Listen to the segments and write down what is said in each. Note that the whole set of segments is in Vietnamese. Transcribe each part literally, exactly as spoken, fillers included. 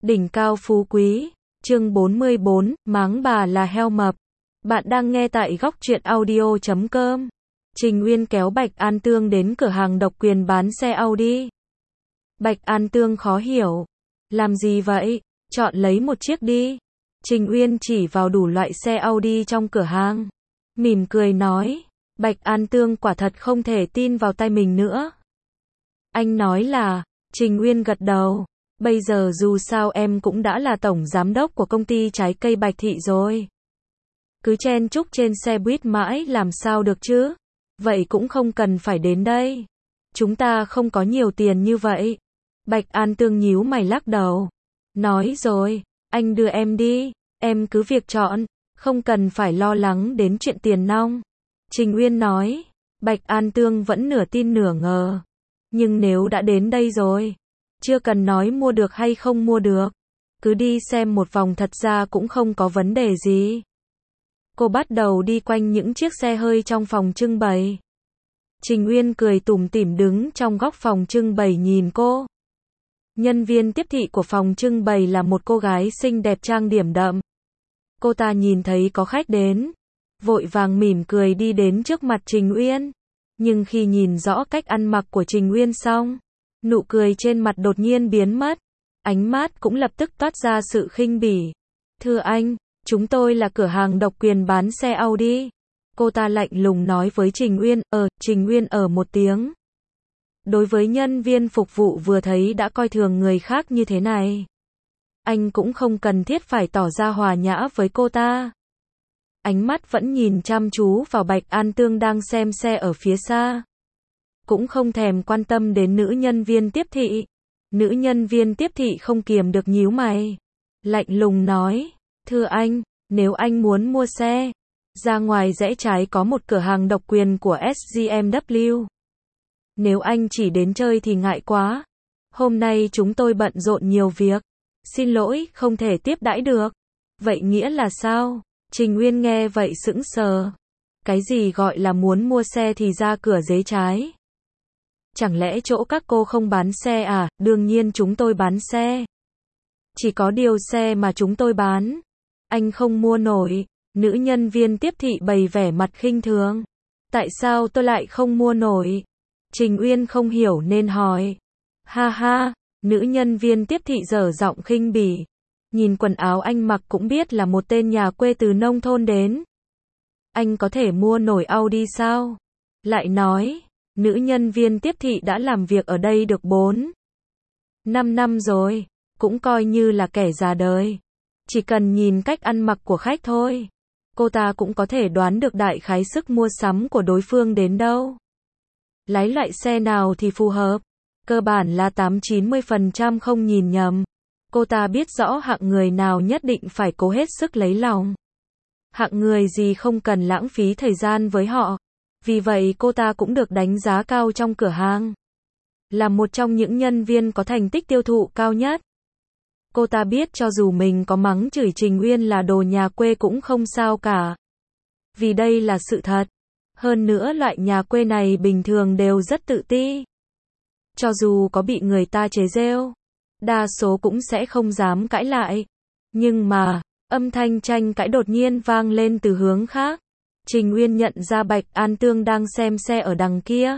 Đỉnh cao phú quý, chương bốn mươi bốn, mắng bà là heo mập. Bạn đang nghe tại góc truyện audio chấm com. Trình Uyên kéo Bạch An Tương đến cửa hàng độc quyền bán xe Audi. Bạch An Tương khó hiểu. Làm gì vậy? Chọn lấy một chiếc đi. Trình Uyên chỉ vào đủ loại xe Audi trong cửa hàng. Mỉm cười nói. Bạch An Tương quả thật không thể tin vào tay mình nữa. Anh nói là, Trình Uyên gật đầu. Bây giờ dù sao em cũng đã là tổng giám đốc của công ty trái cây Bạch Thị rồi. Cứ chen chúc trên xe buýt mãi làm sao được chứ? Vậy cũng không cần phải đến đây. Chúng ta không có nhiều tiền như vậy. Bạch An Tương nhíu mày lắc đầu. Nói rồi, anh đưa em đi, em cứ việc chọn, không cần phải lo lắng đến chuyện tiền nong. Trình Uyên nói. Bạch An Tương vẫn nửa tin nửa ngờ. Nhưng nếu đã đến đây rồi, chưa cần nói mua được hay không mua được. Cứ đi xem một vòng thật ra cũng không có vấn đề gì. Cô bắt đầu đi quanh những chiếc xe hơi trong phòng trưng bày. Trình Uyên cười tủm tỉm đứng trong góc phòng trưng bày nhìn cô. Nhân viên tiếp thị của phòng trưng bày là một cô gái xinh đẹp trang điểm đậm. Cô ta nhìn thấy có khách đến, vội vàng mỉm cười đi đến trước mặt Trình Uyên. Nhưng khi nhìn rõ cách ăn mặc của Trình Uyên xong, nụ cười trên mặt đột nhiên biến mất. Ánh mắt cũng lập tức toát ra sự khinh bỉ. Thưa anh, chúng tôi là cửa hàng độc quyền bán xe Audi. Cô ta lạnh lùng nói với Trình Uyên. Ờ, Trình Uyên ở một tiếng. Đối với nhân viên phục vụ vừa thấy đã coi thường người khác như thế này, anh cũng không cần thiết phải tỏ ra hòa nhã với cô ta. Ánh mắt vẫn nhìn chăm chú vào Bạch An Tương đang xem xe ở phía xa. Cũng không thèm quan tâm đến nữ nhân viên tiếp thị. Nữ nhân viên tiếp thị không kiềm được nhíu mày. Lạnh lùng nói. Thưa anh, nếu anh muốn mua xe, ra ngoài rẽ trái có một cửa hàng độc quyền của ét giê em vê. Nếu anh chỉ đến chơi thì ngại quá. Hôm nay chúng tôi bận rộn nhiều việc. Xin lỗi, không thể tiếp đãi được. Vậy nghĩa là sao? Trình Uyên nghe vậy sững sờ. Cái gì gọi là muốn mua xe thì ra cửa rẽ trái? Chẳng lẽ chỗ các cô không bán xe à? Đương nhiên chúng tôi bán xe. Chỉ có điều xe mà chúng tôi bán, anh không mua nổi. Nữ nhân viên tiếp thị bày vẻ mặt khinh thường. Tại sao tôi lại không mua nổi? Trình Uyên không hiểu nên hỏi. Ha ha, nữ nhân viên tiếp thị dở giọng khinh bỉ. Nhìn quần áo anh mặc cũng biết là một tên nhà quê từ nông thôn đến. Anh có thể mua nổi Audi sao? Lại nói, nữ nhân viên tiếp thị đã làm việc ở đây được bốn năm năm rồi, cũng coi như là kẻ già đời. Chỉ cần nhìn cách ăn mặc của khách thôi, cô ta cũng có thể đoán được đại khái sức mua sắm của đối phương đến đâu. Lái loại xe nào thì phù hợp, cơ bản là tám chín mươi phần trăm không nhìn nhầm. Cô ta biết rõ hạng người nào nhất định phải cố hết sức lấy lòng. Hạng người gì không cần lãng phí thời gian với họ. Vì vậy cô ta cũng được đánh giá cao trong cửa hàng. Là một trong những nhân viên có thành tích tiêu thụ cao nhất. Cô ta biết cho dù mình có mắng chửi Trình Uyên là đồ nhà quê cũng không sao cả. Vì đây là sự thật. Hơn nữa loại nhà quê này bình thường đều rất tự ti. Cho dù có bị người ta chế giễu, đa số cũng sẽ không dám cãi lại. Nhưng mà, âm thanh tranh cãi đột nhiên vang lên từ hướng khác. Trình Uyên nhận ra Bạch An Tương đang xem xe ở đằng kia.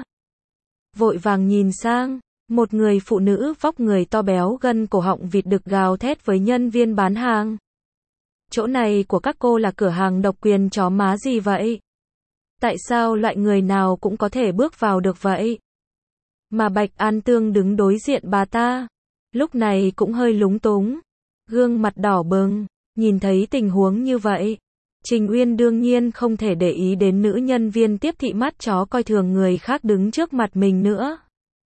Vội vàng nhìn sang, một người phụ nữ vóc người to béo gân cổ họng vịt đực gào thét với nhân viên bán hàng. Chỗ này của các cô là cửa hàng độc quyền chó má gì vậy? Tại sao loại người nào cũng có thể bước vào được vậy? Mà Bạch An Tương đứng đối diện bà ta, lúc này cũng hơi lúng túng, gương mặt đỏ bừng, nhìn thấy tình huống như vậy. Trình Uyên đương nhiên không thể để ý đến nữ nhân viên tiếp thị mắt chó coi thường người khác đứng trước mặt mình nữa.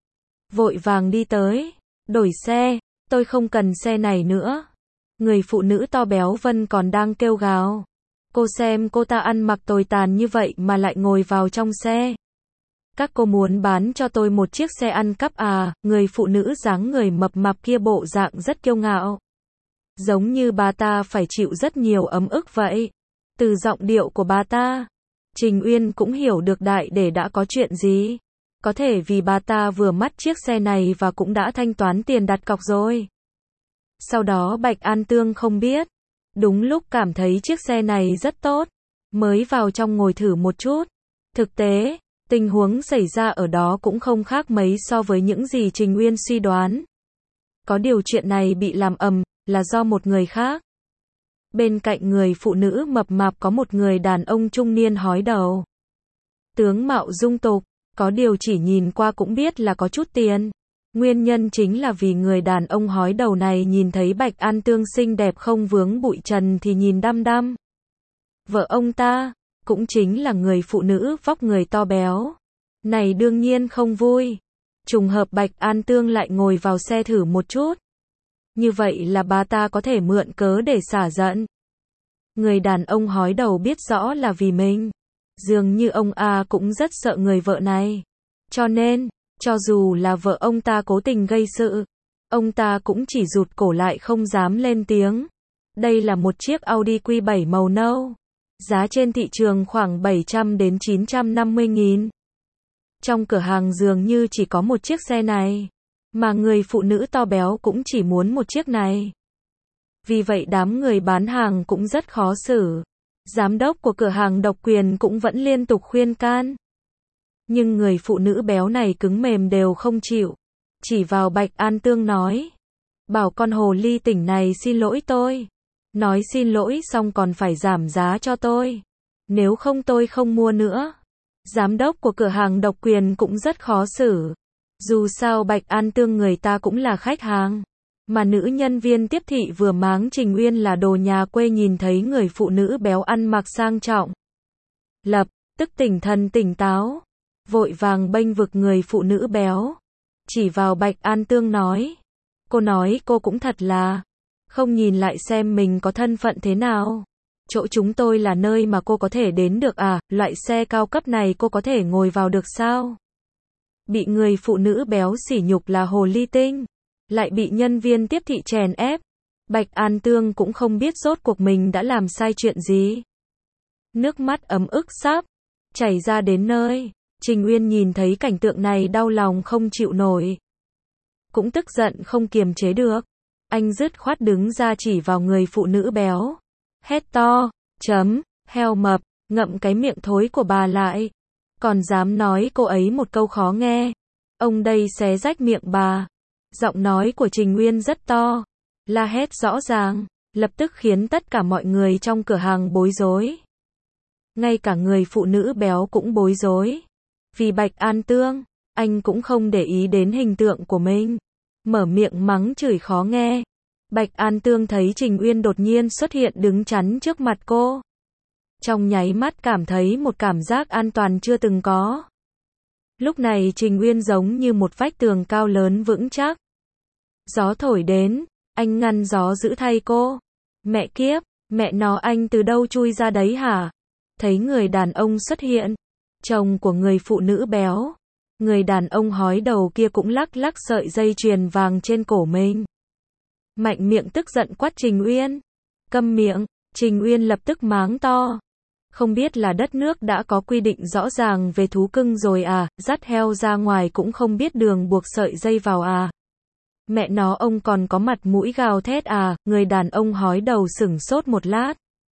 Vội vàng đi tới, đổi xe, tôi không cần xe này nữa. Người phụ nữ to béo vân còn đang kêu gào. Cô xem cô ta ăn mặc tồi tàn như vậy mà lại ngồi vào trong xe. Các cô muốn bán cho tôi một chiếc xe ăn cắp à? Người phụ nữ dáng người mập mạp kia bộ dạng rất kiêu ngạo. Giống như bà ta phải chịu rất nhiều ấm ức vậy. Từ giọng điệu của bà ta, Trình Uyên cũng hiểu được đại để đã có chuyện gì. Có thể vì bà ta vừa mắt chiếc xe này và cũng đã thanh toán tiền đặt cọc rồi. Sau đó Bạch An Tương không biết. Đúng lúc cảm thấy chiếc xe này rất tốt. Mới vào trong ngồi thử một chút. Thực tế, tình huống xảy ra ở đó cũng không khác mấy so với những gì Trình Uyên suy đoán. Có điều chuyện này bị làm ầm, là do một người khác. Bên cạnh người phụ nữ mập mạp có một người đàn ông trung niên hói đầu. Tướng mạo dung tục, có điều chỉ nhìn qua cũng biết là có chút tiền. Nguyên nhân chính là vì người đàn ông hói đầu này nhìn thấy Bạch An Tương xinh đẹp không vướng bụi trần thì nhìn đăm đăm. Vợ ông ta, cũng chính là người phụ nữ vóc người to béo. Này đương nhiên không vui. Trùng hợp Bạch An Tương lại ngồi vào xe thử một chút. Như vậy là bà ta có thể mượn cớ để xả giận. Người đàn ông hói đầu biết rõ là vì mình. Dường như ông A cũng rất sợ người vợ này. Cho nên, cho dù là vợ ông ta cố tình gây sự, ông ta cũng chỉ rụt cổ lại không dám lên tiếng. Đây là một chiếc Audi Q bảy màu nâu. Giá trên thị trường khoảng bảy trăm đến chín trăm năm mươi nghìn. Trong cửa hàng dường như chỉ có một chiếc xe này. Mà người phụ nữ to béo cũng chỉ muốn một chiếc này. Vì vậy đám người bán hàng cũng rất khó xử. Giám đốc của cửa hàng độc quyền cũng vẫn liên tục khuyên can. Nhưng người phụ nữ béo này cứng mềm đều không chịu. Chỉ vào Bạch An Tương nói. Bảo con hồ ly tỉnh này xin lỗi tôi. Nói xin lỗi xong còn phải giảm giá cho tôi. Nếu không tôi không mua nữa. Giám đốc của cửa hàng độc quyền cũng rất khó xử. Dù sao Bạch An Tương người ta cũng là khách hàng. Mà nữ nhân viên tiếp thị vừa mắng Trình Uyên là đồ nhà quê nhìn thấy người phụ nữ béo ăn mặc sang trọng. Lập tức tỉnh thần tỉnh táo. Vội vàng bênh vực người phụ nữ béo. Chỉ vào Bạch An Tương nói. Cô nói cô cũng thật là. Không nhìn lại xem mình có thân phận thế nào. Chỗ chúng tôi là nơi mà cô có thể đến được à, loại xe cao cấp này cô có thể ngồi vào được sao? Bị người phụ nữ béo sỉ nhục là hồ ly tinh. Lại bị nhân viên tiếp thị chèn ép. Bạch An Tương cũng không biết rốt cuộc mình đã làm sai chuyện gì. Nước mắt ấm ức sắp chảy ra đến nơi. Trình Uyên nhìn thấy cảnh tượng này đau lòng không chịu nổi. Cũng tức giận không kiềm chế được. Anh dứt khoát đứng ra chỉ vào người phụ nữ béo. Hét to, chấm, heo mập, ngậm cái miệng thối của bà lại. Còn dám nói cô ấy một câu khó nghe. Ông đây xé rách miệng bà. Giọng nói của Trình Uyên rất to. La hét rõ ràng. Lập tức khiến tất cả mọi người trong cửa hàng bối rối. Ngay cả người phụ nữ béo cũng bối rối. Vì Bạch An Tương, anh cũng không để ý đến hình tượng của mình. Mở miệng mắng chửi khó nghe. Bạch An Tương thấy Trình Uyên đột nhiên xuất hiện đứng chắn trước mặt cô. Trong nháy mắt cảm thấy một cảm giác an toàn chưa từng có. Lúc này Trình Uyên giống như một vách tường cao lớn vững chắc. Gió thổi đến, anh ngăn gió giữ thay cô. Mẹ kiếp, mẹ nó anh từ đâu chui ra đấy hả? Thấy người đàn ông xuất hiện. Chồng của người phụ nữ béo. Người đàn ông hói đầu kia cũng lắc lắc sợi dây chuyền vàng trên cổ mình. Mạnh miệng tức giận quát Trình Uyên. Câm miệng, Trình Uyên lập tức mắng to. Không biết là đất nước đã có quy định rõ ràng về thú cưng rồi à, dắt heo ra ngoài cũng không biết đường buộc sợi dây vào à. Mẹ nó ông còn có mặt mũi gào thét à, người đàn ông hói đầu sửng sốt một lát.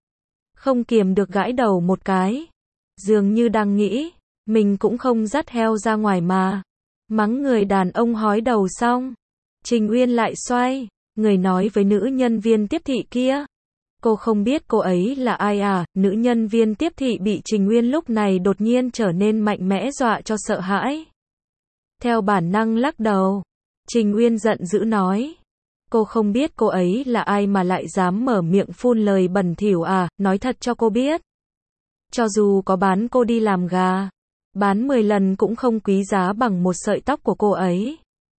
Không kiềm được gãi đầu một cái. Dường như đang nghĩ, mình cũng không dắt heo ra ngoài mà. Mắng người đàn ông hói đầu xong. Trình Uyên lại xoay, người nói với nữ nhân viên tiếp thị kia. Cô không biết cô ấy là ai à, nữ nhân viên tiếp thị bị Trình Uyên lúc này đột nhiên trở nên mạnh mẽ dọa cho sợ hãi. Theo bản năng lắc đầu. Trình Uyên giận dữ nói. Cô không biết cô ấy là ai mà lại dám mở miệng phun lời bẩn thỉu à, nói thật cho cô biết. Cho dù có bán cô đi làm gà, bán mười lần cũng không quý giá bằng một sợi tóc của cô ấy.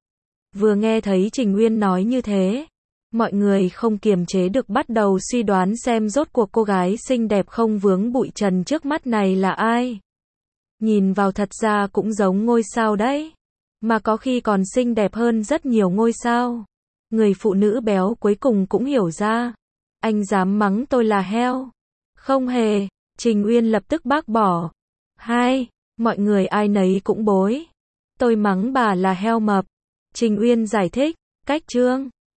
Vừa nghe thấy Trình Uyên nói như thế, mọi người không kiềm chế được bắt đầu suy đoán xem rốt cuộc cô gái xinh đẹp không vướng bụi trần trước mắt này là ai. Nhìn vào thật ra cũng giống ngôi sao đấy, mà có khi còn xinh đẹp hơn rất nhiều ngôi sao. Người phụ nữ béo cuối cùng cũng hiểu ra. Anh dám mắng tôi là heo? Không hề. Trình Uyên lập tức bác bỏ. Hai, mọi người ai nấy cũng bối. Tôi mắng bà là heo mập. Trình Uyên giải thích, cách chương.